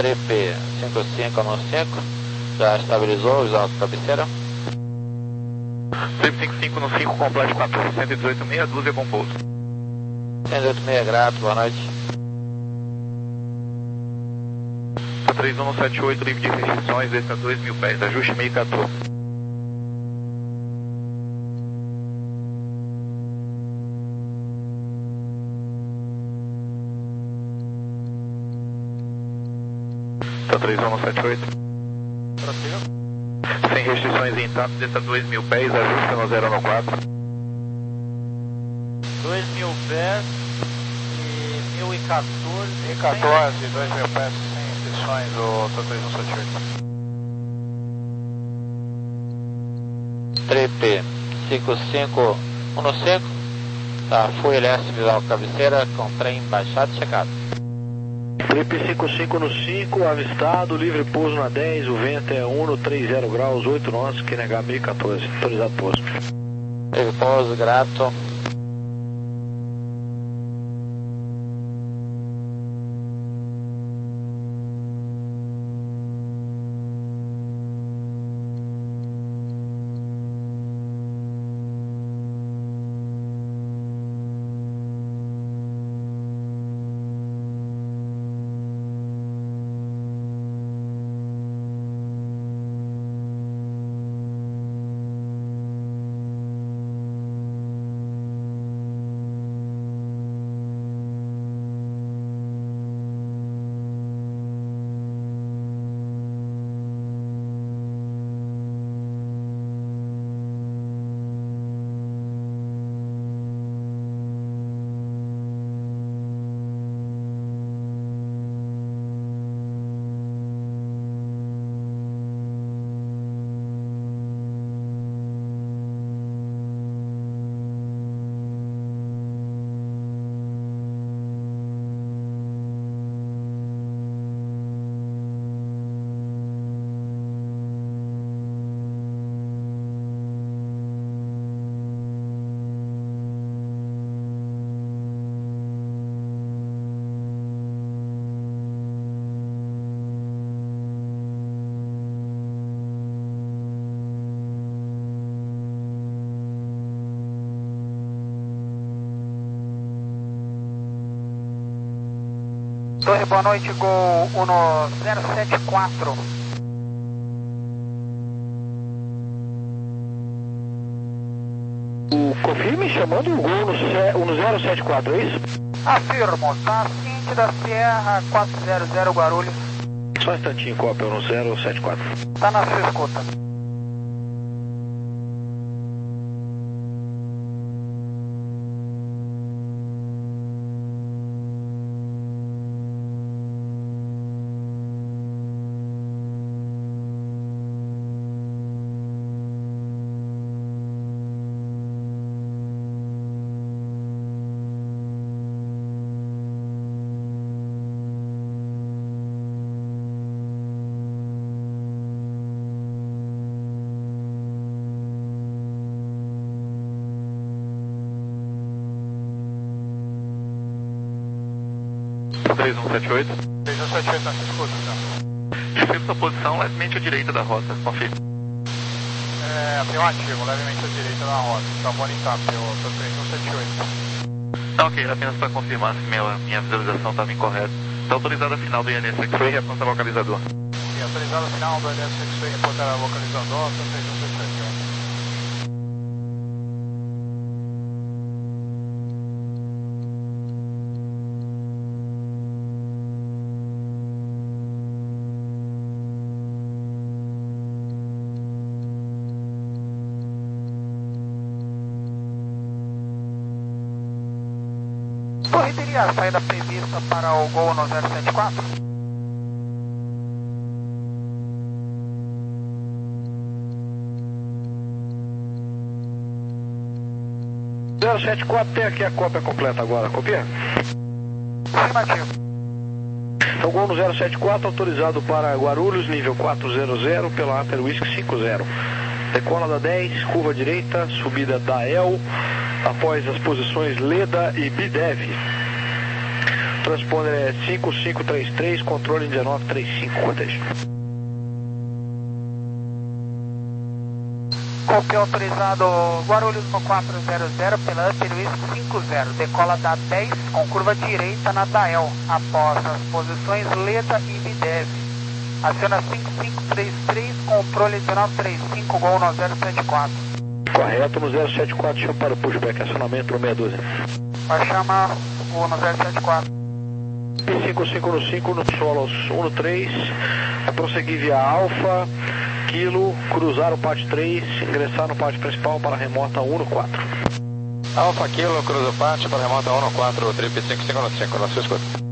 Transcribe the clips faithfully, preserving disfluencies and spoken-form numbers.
Trip cinco cinco no cinco, já estabilizou, visão cabeceira. Trip cinco cinco no cinco, complete quatorze, cento e dezoito meia dúzia com pouso. cento e dezoito meia, grato, boa noite. três um sete oito, livre de restrições, desce a dois mil pés, ajuste meio quatorze. três um sete oito. Sem restrições intactas, desça dois mil pés, ajuste no zero no quatro. dois mil pés e mil e quatorze. mil e quatorze, dois mil pés sem restrições, o três um sete oito. Trip cinco cinco um no cinco, tá, Full L S, visão cabeceira, com trem baixado e checado. Trip cinco cinco no cinco, avistado, livre pouso na dez, o vento é um no trinta graus, oito nós, Q N H mil e quatorze, autorizado pouso. Livre pouso, grato. Torre, boa noite, Gol um zero sete quatro. Confirme chamando o Gol no zero sete quatro, é isso? Afirmo, tá ciente da Sierra quatrocentos Guarulhos. Só um instantinho, cópia no zero sete quatro. Tá na sua escuta. três um sete oito. três um sete oito, na sua escuta, então. Confirma sua posição levemente à direita da rota, confirma. É, afirmativo, levemente à direita da rota. Tá bom, tá, pelo três um sete oito. Tá ok, apenas para confirmar se minha, minha visualização estava incorreta. Está autorizada a final do I N S X-Ray e reponta localizador. E autorizada a final do I N S X-Ray e reponta localizador, tá três um sete oito. Torre, teria a saída prevista para o Gol no zero sete quatro? zero sete quatro, tem aqui a cópia completa agora, copia? Afirmativo. Então, Gol no zero sete quatro, autorizado para Guarulhos, nível quatrocentos pela Aper Whisky cinquenta. Decola da dez, curva direita, subida da E L, após as posições Leda e Bidev. Transponder é cinco cinco três três, controle dezenove trinta e cinco, cortejo. Copy autorizado Guarulhos no quatro zero zero pela Upper Whisky cinco zero, decola da dez com curva direita na Dael, após as posições Leda e Bidev. Aciona cinco cinco três três, controle dezenove trinta e cinco, Gol no zero sete quatro. Correto, no zero sete quatro, chama para o pushback, acionamento no meia dúzia. Vai chamar o no zero sete quatro. cinco cinco no cinco, no solo um no três, prosseguir via Alfa, Kilo, cruzar o pátio três, ingressar no pátio principal para a remota um no quatro. Alfa Kilo, cruza o pátio para a remota um no quatro, trip cinco cinco no cinco, na sua escuta.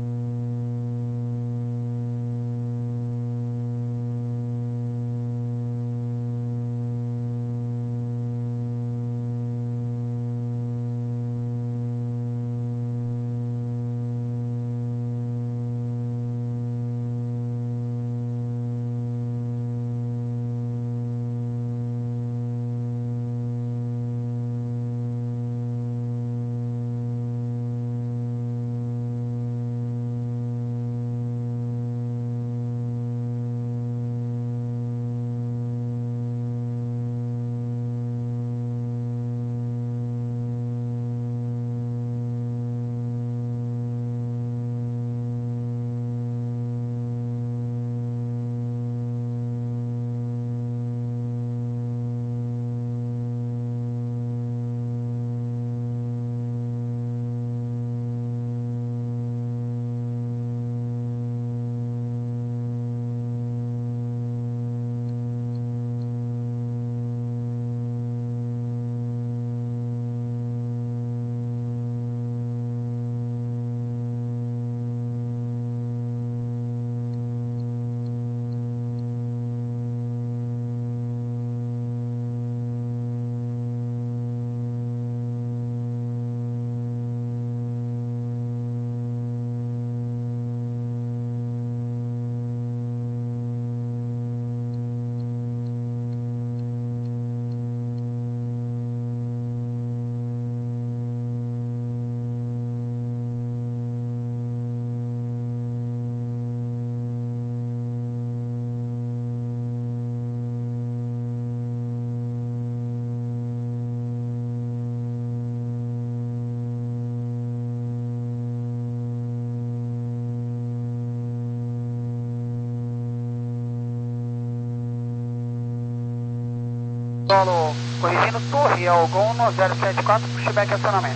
Solo corrigindo torre, é o Gol no zero sete quatro, pushback acionamento.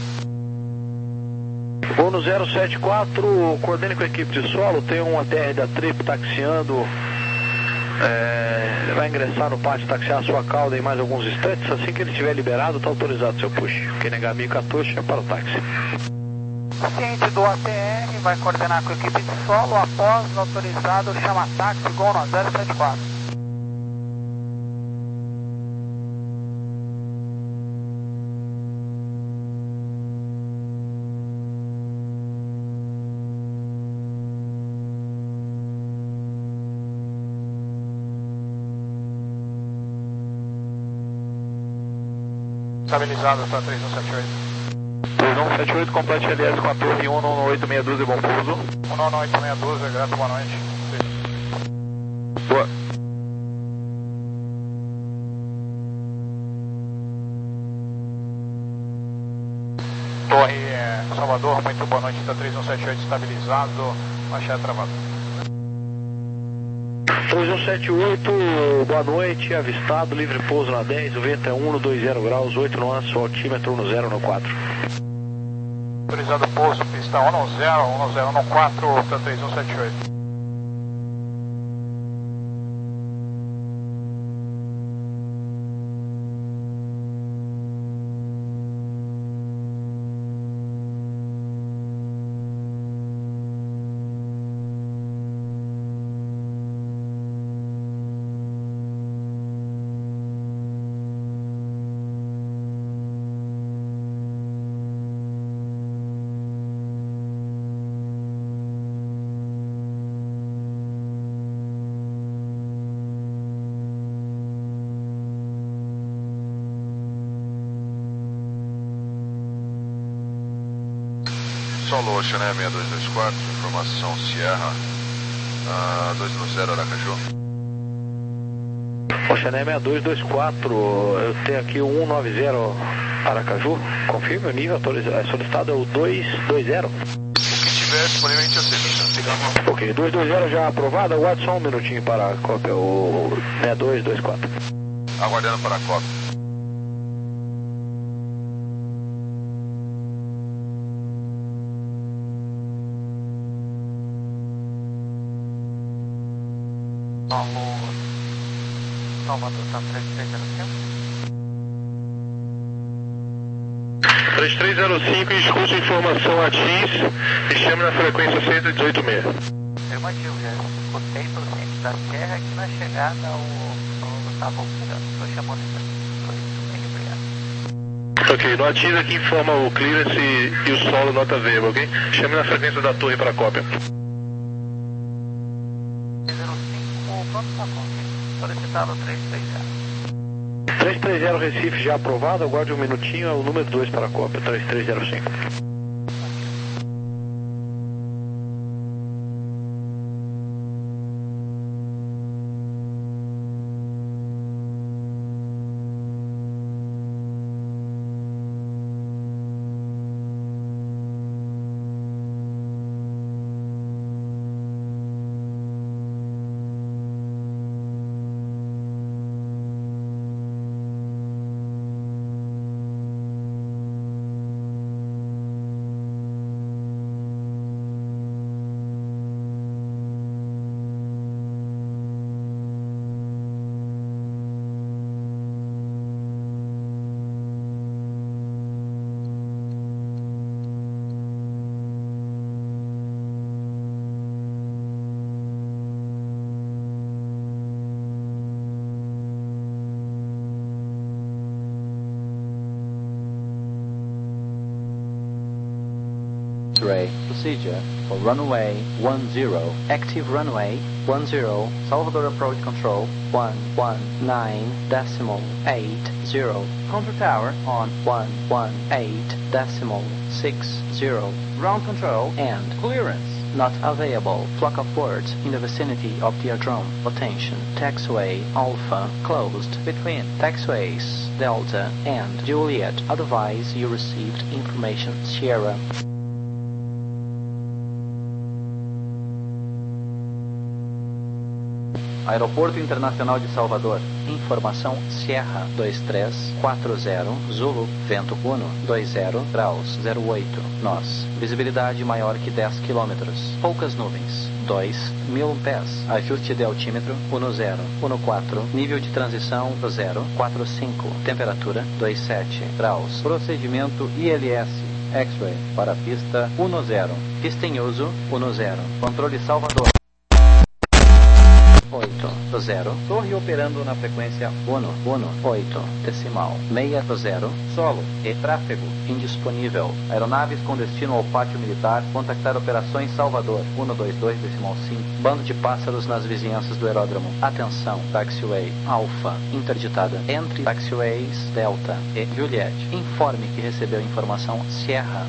Gol no zero sete quatro, coordene com a equipe de solo, tem um A T R da Trip taxiando, é, ele vai ingressar no pátio, taxiar a sua cauda em mais alguns instantes, assim que ele estiver liberado, está autorizado o seu push. Quem negar mil e quatorze é para o táxi. Ciente do A T R, vai coordenar com a equipe de solo, após autorizado, chama táxi, Gol no zero sete quatro. Estabilizado, tá três um sete oito. três um sete oito, complete L S com a torre um nove oito meia dúzia, bom pouso. um nove oito meia dúzia, grato, boa noite. Boa. Torre é, Salvador, muito boa noite, tá três um sete oito estabilizado, manchete travado. três um sete oito, boa noite, avistado, livre pouso na dez, o vento é um no dois zero graus, oito no aço, altímetro um no zero no quatro. Autorizado pouso, pista um no zero, um no zero no quatro, tá três um sete oito. Solo Oceané seis dois dois quatro, informação Sierra uh, dois nove zero Aracaju. Oceané seis dois dois quatro, eu tenho aqui o um nove zero Aracaju, confirme o nível solicitado é o dois dois zero. O que tiver disponível a gente aceita. Ok, dois dois zero já aprovado, aguarde só um minutinho para a cópia, o seis dois dois quatro. Aguardando para a cópia. Salvador, tá três três zero cinco. três três zero cinco, escute informação a T I S e chame na frequência cento e dezoito seis. Afirmativo, já escutei pelo centro da Serra aqui na chegada o Gustavo Alfredo. Estou chamando isso aqui. Foi isso, bem obrigado. Ok, no A T I S aqui informa o clearance e, e o solo nota verba, ok? Chame na frequência da torre para a cópia. três zero cinco, pronto, tá bom. Solicitado três três zero. três três zero Recife já aprovado, aguarde um minutinho, é o número dois para a cópia, três três zero cinco. X-ray procedure for runway one zero, active runway one zero, Salvador approach control one one nine decimal eight zero, control tower on one one eight decimal six zero, ground control and clearance not available, flock of birds in the vicinity of the aerodrome. Attention, taxiway Alpha closed between taxiways Delta and Juliet. Advise you received information Sierra. Aeroporto Internacional de Salvador. Informação Sierra dois três quatro zero Zulu, vento uno, dois zero graus, zero oito nós. Visibilidade maior que dez quilômetros. Poucas nuvens. dois mil pés. Ajuste de altímetro um zero um quatro. Nível de transição zero quatro cinco. Temperatura dois sete graus. Procedimento I L S. X-ray para a pista um zero. Pista em uso um zero. Controle Salvador. oito zero. Torre operando na frequência um um oito decimal seis zero. Solo e tráfego indisponível. Aeronaves com destino ao pátio militar. Contactar operações Salvador um dois dois decimal cinco. Bando de pássaros nas vizinhanças do aeródromo. Atenção, taxiway Alpha interditada entre taxiways Delta e Juliet. Informe que recebeu informação Sierra.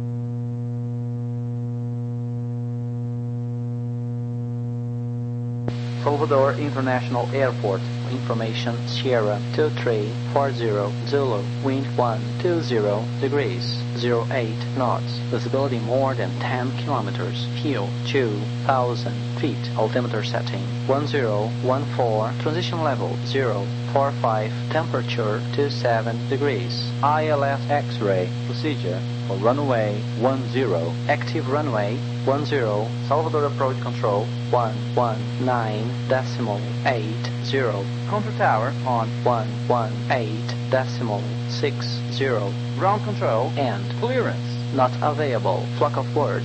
Salvador International Airport. Information Sierra two three four zero Zulu. Wind one two zero degrees, zero eight knots. Visibility more than ten kilometers. Fuel two thousand feet. Altimeter setting one zero one four. Transition level zero four five. Temperature two seven degrees. I L S X-ray procedure for runway one zero. Active runway one zero. Salvador approach control one one nine decimal eight zero. Control tower on one one eight decimal six zero. Ground control and clearance not available. Flock of birds